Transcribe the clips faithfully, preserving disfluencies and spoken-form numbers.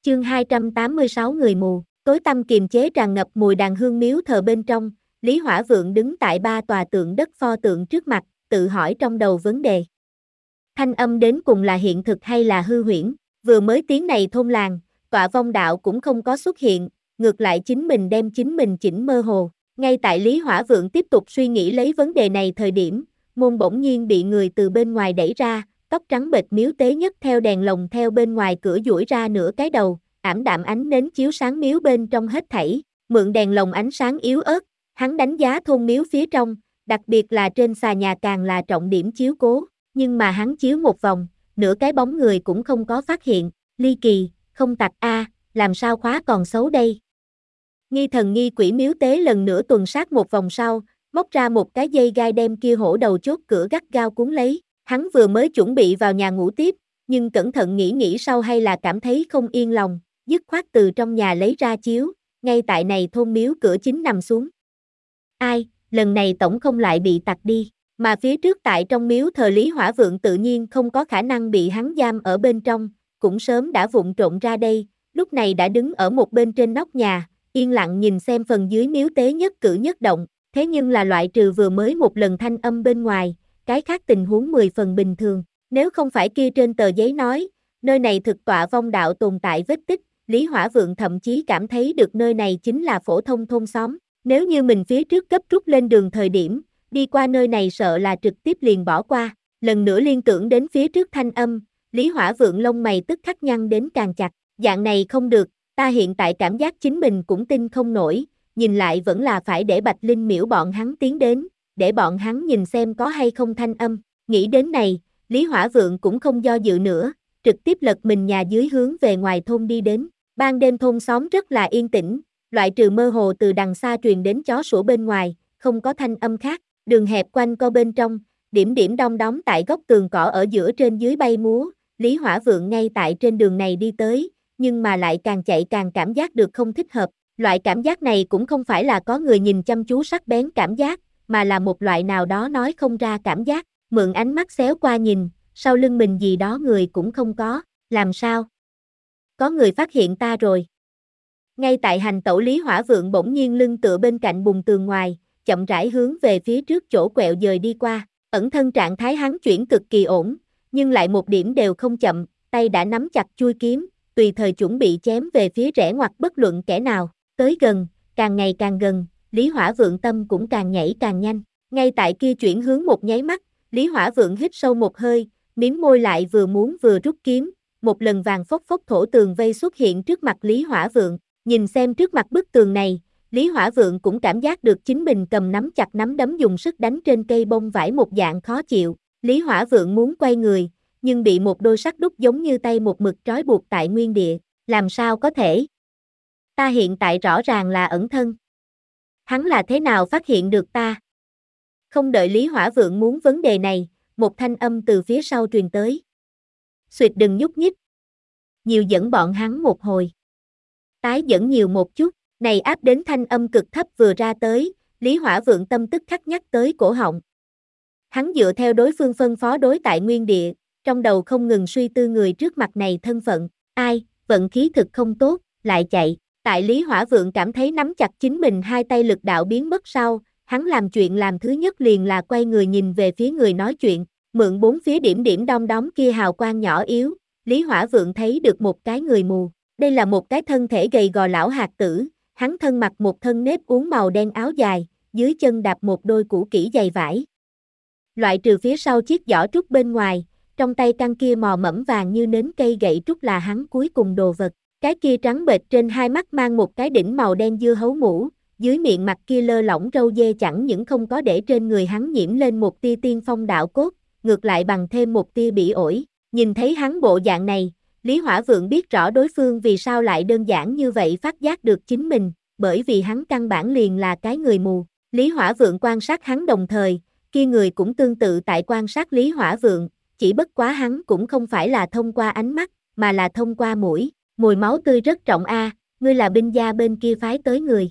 Chương hai trăm tám mươi sáu Người mù, tối tăm kiềm chế tràn ngập mùi đàn hương miếu thờ bên trong, Lý Hỏa Vượng đứng tại ba tòa tượng đất pho tượng trước mặt, tự hỏi trong đầu vấn đề. Thanh âm đến cùng là hiện thực hay là hư huyễn? Vừa mới tiếng này thôn làng, tọa vong đạo cũng không có xuất hiện, ngược lại chính mình đem chính mình chỉnh mơ hồ. Ngay tại Lý Hỏa Vượng tiếp tục suy nghĩ lấy vấn đề này thời điểm, môn bỗng nhiên bị người từ bên ngoài đẩy ra, tóc trắng bệch miếu tế nhất theo đèn lồng theo bên ngoài cửa duỗi ra nửa cái đầu, ảm đạm ánh nến chiếu sáng miếu bên trong hết thảy, mượn đèn lồng ánh sáng yếu ớt, hắn đánh giá thôn miếu phía trong, đặc biệt là trên xà nhà càng là trọng điểm chiếu cố, nhưng mà hắn chiếu một vòng, nửa cái bóng người cũng không có phát hiện, ly kỳ, không tặc a, làm sao khóa còn xấu đây. Nghi thần nghi quỷ miếu tế lần nữa tuần sát một vòng sau, móc ra một cái dây gai đem kia hổ đầu chốt cửa gắt gao cuốn lấy, hắn vừa mới chuẩn bị vào nhà ngủ tiếp, nhưng cẩn thận nghĩ nghĩ sau hay là cảm thấy không yên lòng, dứt khoát từ trong nhà lấy ra chiếu, ngay tại này thôn miếu cửa chính nằm xuống. Ai, lần này tổng không lại bị tặc đi, mà phía trước tại trong miếu thờ Lý Hỏa Vượng tự nhiên không có khả năng bị hắn giam ở bên trong, cũng sớm đã vụng trộn ra đây, lúc này đã đứng ở một bên trên nóc nhà, yên lặng nhìn xem phần dưới miếu tế nhất cử nhất động, thế nhưng là loại trừ vừa mới một lần thanh âm bên ngoài, cái khác tình huống mười phần bình thường, nếu không phải kia trên tờ giấy nói, nơi này thực tọa vong đạo tồn tại vết tích, Lý Hỏa Vượng thậm chí cảm thấy được nơi này chính là phổ thông thôn xóm, nếu như mình phía trước gấp rút lên đường thời điểm, đi qua nơi này sợ là trực tiếp liền bỏ qua, lần nữa liên tưởng đến phía trước thanh âm, Lý Hỏa Vượng lông mày tức khắc nhăn đến càng chặt, dạng này không được, ta hiện tại cảm giác chính mình cũng tin không nổi, nhìn lại vẫn là phải để Bạch Linh miễu bọn hắn tiến đến, để bọn hắn nhìn xem có hay không thanh âm, nghĩ đến này, Lý Hỏa Vượng cũng không do dự nữa, trực tiếp lật mình nhà dưới hướng về ngoài thôn đi đến, ban đêm thôn xóm rất là yên tĩnh, loại trừ mơ hồ từ đằng xa truyền đến chó sủa bên ngoài, không có thanh âm khác, đường hẹp quanh co bên trong, điểm điểm đong đóm tại góc tường cỏ ở giữa trên dưới bay múa, Lý Hỏa Vượng ngay tại trên đường này đi tới, nhưng mà lại càng chạy càng cảm giác được không thích hợp, loại cảm giác này cũng không phải là có người nhìn chăm chú sắc bén cảm giác, mà là một loại nào đó nói không ra cảm giác, mượn ánh mắt xéo qua nhìn, sau lưng mình gì đó người cũng không có, làm sao? Có người phát hiện ta rồi. Ngay tại hành tẩu Lý Hỏa Vượng bỗng nhiên lưng tựa bên cạnh bùn tường ngoài, chậm rãi hướng về phía trước chỗ quẹo dời đi qua, ẩn thân trạng thái hắn chuyển cực kỳ ổn, nhưng lại một điểm đều không chậm, tay đã nắm chặt chuôi kiếm, tùy thời chuẩn bị chém về phía rẽ ngoặt bất luận kẻ nào, tới gần, càng ngày càng gần, Lý Hỏa Vượng tâm cũng càng nhảy càng nhanh, ngay tại kia chuyển hướng một nháy mắt, Lý Hỏa Vượng hít sâu một hơi, miếm môi lại vừa muốn vừa rút kiếm, một lần vàng phốc phốc thổ tường vây xuất hiện trước mặt Lý Hỏa Vượng, nhìn xem trước mặt bức tường này, Lý Hỏa Vượng cũng cảm giác được chính mình cầm nắm chặt nắm đấm dùng sức đánh trên cây bông vải một dạng khó chịu, Lý Hỏa Vượng muốn quay người, nhưng bị một đôi sắt đúc giống như tay một mực trói buộc tại nguyên địa, làm sao có thể? Ta hiện tại rõ ràng là ẩn thân. Hắn là thế nào phát hiện được ta? Không đợi Lý Hỏa Vượng muốn vấn đề này, một thanh âm từ phía sau truyền tới. Xuyệt đừng nhúc nhích. Nhiều dẫn bọn hắn một hồi. Tái dẫn nhiều một chút, này áp đến thanh âm cực thấp vừa ra tới, Lý Hỏa Vượng tâm tức khắc nhắc tới cổ họng. Hắn dựa theo đối phương phân phó đối tại nguyên địa, trong đầu không ngừng suy tư người trước mặt này thân phận, ai, vận khí thực không tốt, lại chạy. Tại Lý Hỏa Vượng cảm thấy nắm chặt chính mình hai tay lực đạo biến mất sau, hắn làm chuyện làm thứ nhất liền là quay người nhìn về phía người nói chuyện, mượn bốn phía điểm điểm đom đóm kia hào quang nhỏ yếu, Lý Hỏa Vượng thấy được một cái người mù, đây là một cái thân thể gầy gò lão hạt tử, hắn thân mặc một thân nếp uốn màu đen áo dài, dưới chân đạp một đôi cũ kỹ giày vải. Loại trừ phía sau chiếc giỏ trúc bên ngoài, trong tay căn kia mò mẫm vàng như nến cây gậy trúc là hắn cuối cùng đồ vật. Cái kia trắng bệch trên hai mắt mang một cái đỉnh màu đen dưa hấu mũ, dưới miệng mặt kia lơ lỏng râu dê chẳng những không có để trên người hắn nhiễm lên một tia tiên phong đạo cốt, ngược lại bằng thêm một tia bỉ ổi. Nhìn thấy hắn bộ dạng này, Lý Hỏa Vượng biết rõ đối phương vì sao lại đơn giản như vậy phát giác được chính mình, bởi vì hắn căn bản liền là cái người mù. Lý Hỏa Vượng quan sát hắn đồng thời, kia người cũng tương tự tại quan sát Lý Hỏa Vượng, chỉ bất quá hắn cũng không phải là thông qua ánh mắt, mà là thông qua mũi. Mùi máu tươi rất trọng a, ngươi là binh gia bên kia phái tới người.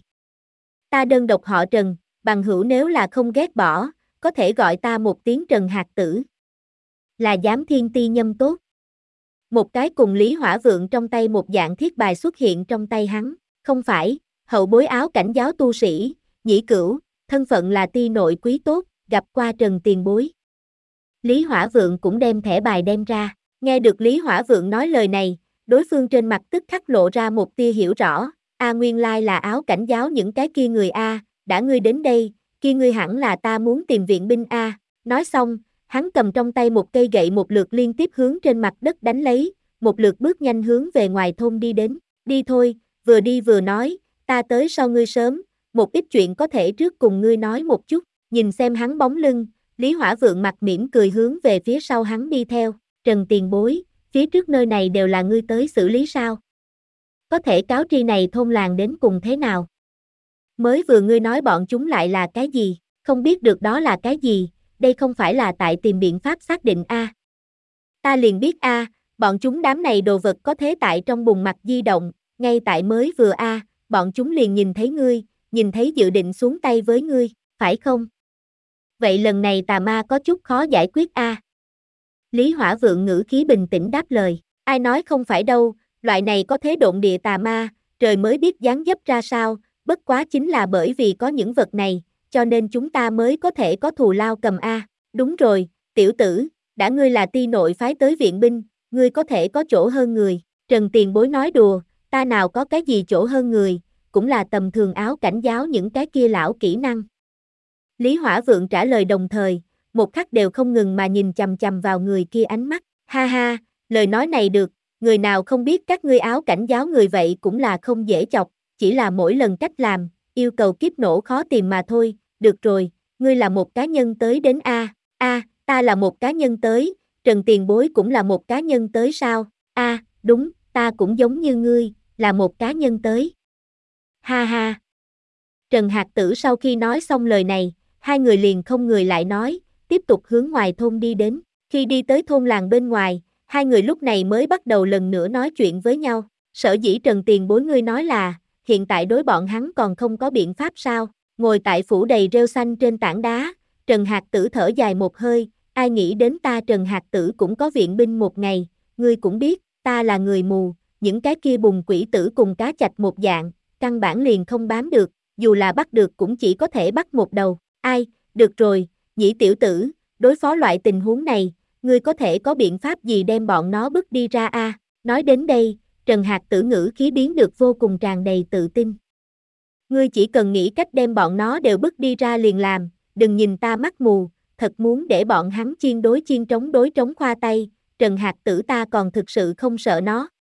Ta đơn độc họ Trần, bằng hữu nếu là không ghét bỏ, có thể gọi ta một tiếng Trần Hạt Tử. Là giám thiên ti nhâm tốt. Một cái cùng Lý Hỏa Vượng trong tay một dạng thiết bài xuất hiện trong tay hắn, không phải, hậu bối áo cảnh giáo tu sĩ, Nhĩ Cửu, thân phận là ti nội quý tốt, gặp qua Trần tiền bối. Lý Hỏa Vượng cũng đem thẻ bài đem ra, nghe được Lý Hỏa Vượng nói lời này, đối phương trên mặt tức khắc lộ ra một tia hiểu rõ, a nguyên lai là áo cảnh giáo những cái kia người a, đã ngươi đến đây, kia ngươi hẳn là ta muốn tìm viện binh a. Nói xong, hắn cầm trong tay một cây gậy một lượt liên tiếp hướng trên mặt đất đánh lấy, một lượt bước nhanh hướng về ngoài thôn đi đến, đi thôi, vừa đi vừa nói, ta tới sau ngươi sớm, một ít chuyện có thể trước cùng ngươi nói một chút, nhìn xem hắn bóng lưng, Lý Hỏa Vượng mặt mỉm cười hướng về phía sau hắn đi theo, Trần tiền bối, phía trước nơi này đều là ngươi tới xử lý sao? Có thể cáo tri này thôn làng đến cùng thế nào? Mới vừa ngươi nói bọn chúng lại là cái gì, không biết được đó là cái gì, đây không phải là tại tìm biện pháp xác định a. Ta liền biết a, bọn chúng đám này đồ vật có thế tại trong bùn mặt di động, ngay tại mới vừa a, bọn chúng liền nhìn thấy ngươi, nhìn thấy dự định xuống tay với ngươi, phải không? Vậy lần này tà ma có chút khó giải quyết a. Lý Hỏa Vượng ngữ khí bình tĩnh đáp lời, ai nói không phải đâu, loại này có thế độn địa tà ma, trời mới biết dáng dấp ra sao, bất quá chính là bởi vì có những vật này, cho nên chúng ta mới có thể có thù lao cầm a. Đúng rồi, tiểu tử, đã ngươi là ti nội phái tới viện binh, ngươi có thể có chỗ hơn người. Trần tiền bối nói đùa, ta nào có cái gì chỗ hơn người, cũng là tầm thường áo cảnh giáo những cái kia lão kỹ năng. Lý Hỏa Vượng trả lời đồng thời, một khắc đều không ngừng mà nhìn chằm chằm vào người kia ánh mắt, ha ha, lời nói này được, người nào không biết các ngươi áo cảnh giáo người vậy cũng là không dễ chọc, chỉ là mỗi lần cách làm, yêu cầu kiếp nổ khó tìm mà thôi, được rồi, ngươi là một cá nhân tới đến a, a, ta là một cá nhân tới, Trần tiền bối cũng là một cá nhân tới sao, a, đúng, ta cũng giống như ngươi, là một cá nhân tới. Ha ha. Trần Hạc Tử sau khi nói xong lời này, hai người liền không người lại nói, tiếp tục hướng ngoài thôn đi đến, khi đi tới thôn làng bên ngoài, hai người lúc này mới bắt đầu lần nữa nói chuyện với nhau, sở dĩ Trần tiền bối ngươi nói là, hiện tại đối bọn hắn còn không có biện pháp sao, ngồi tại phủ đầy rêu xanh trên tảng đá, Trần Hạc Tử thở dài một hơi, ai nghĩ đến ta Trần Hạc Tử cũng có viện binh một ngày, ngươi cũng biết, ta là người mù, những cái kia bùn quỷ tử cùng cá chạch một dạng, căn bản liền không bám được, dù là bắt được cũng chỉ có thể bắt một đầu, ai, được rồi, Nhĩ tiểu tử, đối phó loại tình huống này, ngươi có thể có biện pháp gì đem bọn nó bức đi ra a? Nói đến đây, Trần Hạc Tử ngữ khí biến được vô cùng tràn đầy tự tin. Ngươi chỉ cần nghĩ cách đem bọn nó đều bức đi ra liền làm, đừng nhìn ta mắt mù, thật muốn để bọn hắn chiên đối chiên trống đối trống khoa tay, Trần Hạc Tử ta còn thực sự không sợ nó,